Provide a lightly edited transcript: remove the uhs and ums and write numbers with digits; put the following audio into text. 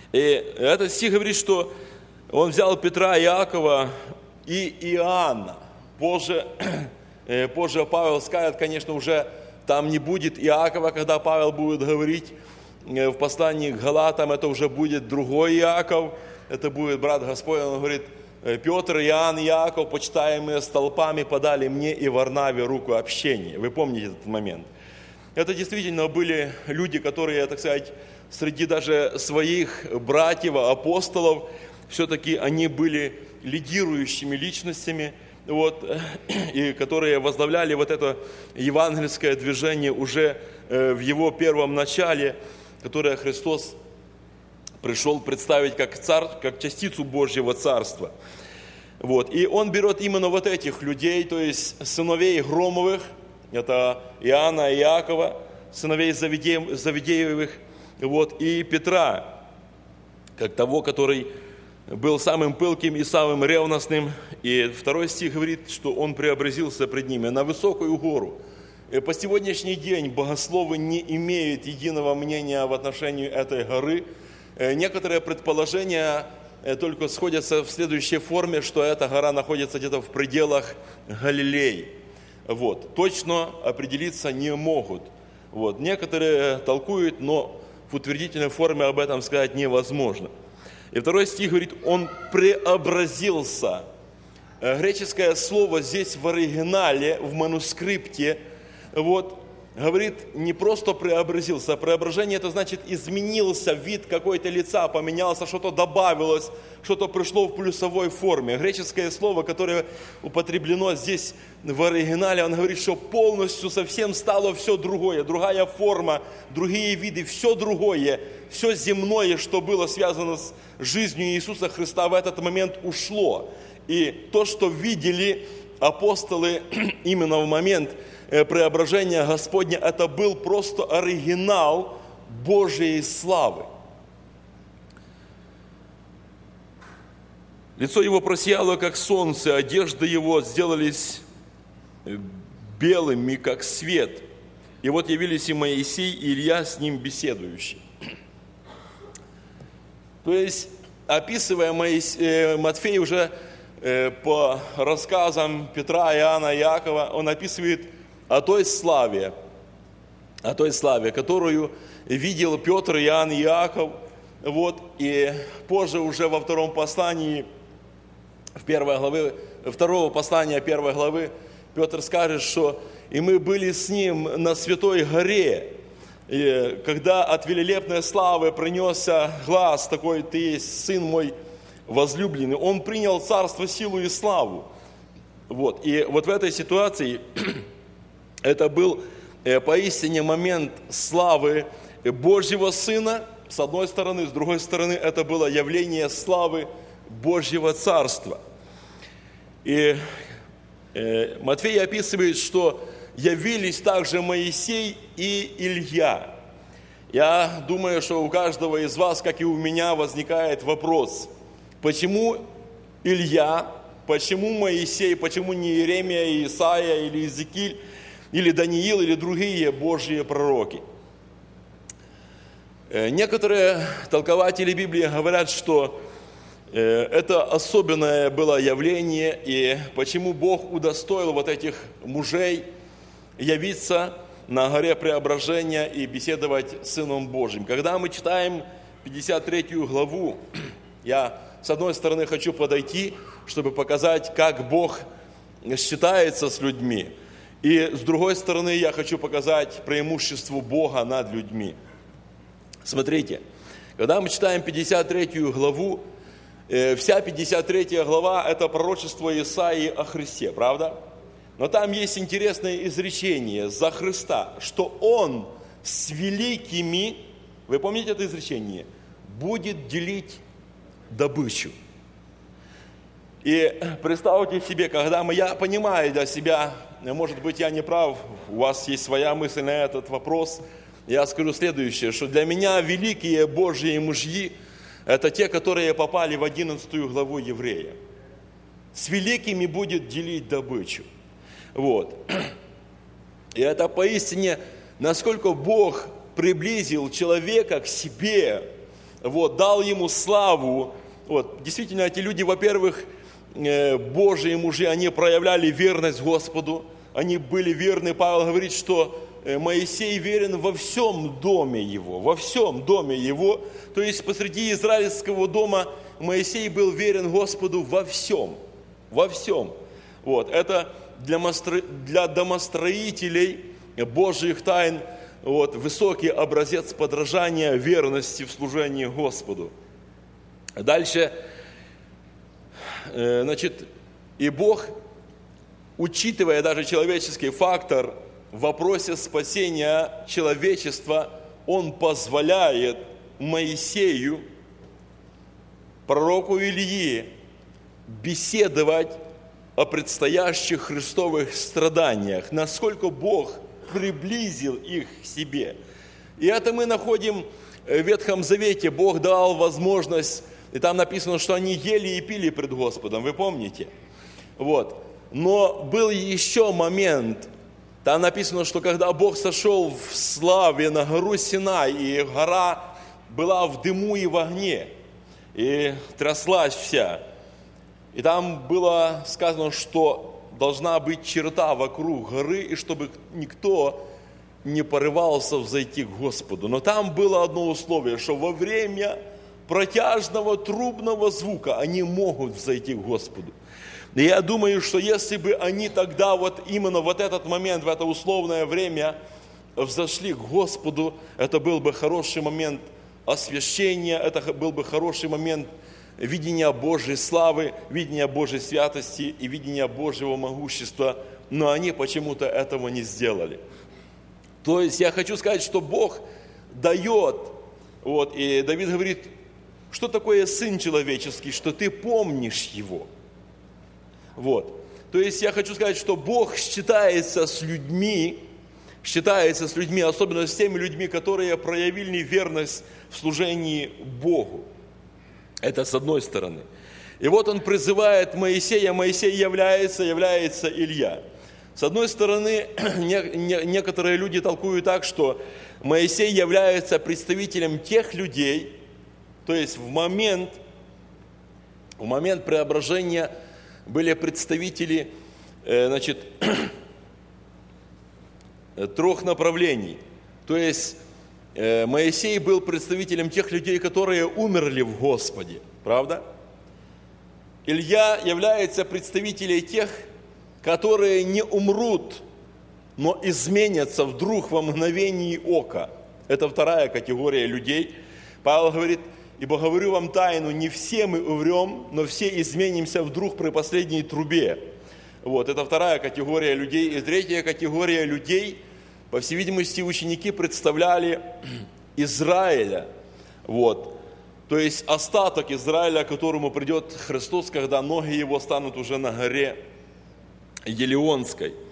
И этот стих говорит, что он взял Петра, Иакова и Иоанна. Позже Павел скажет, конечно, уже там не будет Иакова, когда Павел будет говорить в послании к Галатам, это уже будет другой Иаков, это будет брат Господь, он говорит, Петр, Иоанн, Иаков, почитаемые столпами, подали мне и Варнаве руку общения. Вы помните этот момент? Это действительно были люди, которые, так сказать, среди даже своих братьев, апостолов, все-таки они были лидирующими личностями, и которые возглавляли это евангельское движение уже в его первом начале, которое Христос пришел представить как частицу Божьего Царства. И он берет именно этих людей, то есть сыновей Громовых, это Иоанна и Иакова, сыновей Завидеевых, и Петра, как того, который был самым пылким и самым ревностным. И 2 стих говорит, что он преобразился пред ними на высокую гору. И по сегодняшний день богословы не имеют единого мнения в отношении этой горы. Некоторые предположения только сходятся в следующей форме, что эта гора находится где-то в пределах Галилеи. Точно определиться не могут. Некоторые толкуют, но в утвердительной форме об этом сказать невозможно. И 2 стих говорит, он преобразился. Греческое слово здесь в оригинале, в манускрипте, говорит, не просто преобразился, а преображение это значит изменился вид какой-то лица, поменялся, что-то добавилось, что-то пришло в плюсовой форме. Греческое слово, которое употреблено здесь в оригинале, он говорит, что полностью совсем стало все другое, другая форма, другие виды, все другое, все земное, что было связано с жизнью Иисуса Христа, в этот момент ушло. И то, что видели апостолы именно в момент преображения Господня, это был просто оригинал Божьей славы. Лицо его просияло, как солнце, одежды его сделались белыми, как свет. И явились и Моисей, и Илья с ним беседующие. То есть, описывая Матфей уже по рассказам Петра, Иоанна, Иакова, он описывает о той славе, которую видел Петр, Иоанн и Иаков. И позже уже во втором послании, второго послания 1 главы, Петр скажет, что «И мы были с ним на Святой горе, и когда от великолепной славы принесся глас такой, ты есть Сын мой возлюбленный, он принял царство, силу и славу». И в этой ситуации это был поистине момент славы Божьего Сына, с одной стороны, с другой стороны, это было явление славы Божьего Царства. И Матфей описывает, что явились также Моисей и Илья. Я думаю, что у каждого из вас, как и у меня, возникает вопрос, почему Илья, почему Моисей, почему не Иеремия, Исаия или Иезекииль, или Даниил, или другие Божьи пророки. Некоторые толкователи Библии говорят, что это особенное было явление, и почему Бог удостоил этих мужей явиться на горе Преображения и беседовать с Сыном Божьим. Когда мы читаем 53 главу, я с одной стороны хочу подойти, чтобы показать, как Бог считается с людьми, и с другой стороны я хочу показать преимущество Бога над людьми. Смотрите, когда мы читаем 53 главу, вся 53 глава – это пророчество Исаии о Христе, правда? Но там есть интересное изречение за Христа, что Он с великими, вы помните это изречение, будет делить добычу. И представьте себе, когда я понимаю для себя, может быть, я не прав, у вас есть своя мысль на этот вопрос, я скажу следующее, что для меня великие Божьи мужьи – это те, которые попали в 11 главу Еврея. С великими будет делить добычу. И это поистине, насколько Бог приблизил человека к себе, вот, дал ему славу. Вот, действительно, эти люди, во-первых, Божьи мужи, они проявляли верность Господу, они были верны. Павел говорит, что Моисей верен во всем доме его, во всем доме его. То есть посреди израильского дома Моисей был верен Господу во всем, во всем. Вот, это для домостроителей Божьих тайн вот, высокий образец подражания верности в служении Господу. Дальше, значит, и Бог, учитывая даже человеческий фактор в вопросе спасения человечества, Он позволяет Моисею, пророку Илии, беседовать о предстоящих христовых страданиях, насколько Бог приблизил их к себе. И это мы находим в Ветхом Завете. Бог дал возможность, и там написано, что они ели и пили пред Господом, вы помните? Вот. Но был еще момент, там написано, что когда Бог сошел в славе на гору Синай, и гора была в дыму и в огне, и тряслась вся, и там было сказано, что должна быть черта вокруг горы, и чтобы никто не порывался взойти к Господу. Но там было одно условие, что во время протяжного трубного звука они могут взойти к Господу. И я думаю, что если бы они тогда вот именно в этот момент, в это условное время взошли к Господу, это был бы хороший момент освящения, это был бы хороший момент видения Божьей славы, видения Божьей святости и видения Божьего могущества, но они почему-то этого не сделали. То есть я хочу сказать, что Бог дает, вот, и Давид говорит, что такое Сын человеческий, что ты помнишь Его. Вот. То есть я хочу сказать, что Бог считается с людьми, особенно с теми людьми, которые проявили верность в служении Богу. Это с одной стороны. И вот он призывает Моисея, Моисей является Илья. С одной стороны, некоторые люди толкуют так, что Моисей является представителем тех людей, то есть в момент преображения были представители, значит, трех направлений. То есть Моисей был представителем тех людей, которые умерли в Господе, правда? Илья является представителем тех, которые не умрут, но изменятся вдруг во мгновении ока. Это вторая категория людей. Павел говорит, ибо говорю вам тайну, не все мы умрем, но все изменимся вдруг при последней трубе. Вот, это вторая категория людей. И третья категория людей, по всей видимости, ученики представляли Израиля. Вот. То есть остаток Израиля, к которому придет Христос, когда ноги его станут уже на горе Елеонской.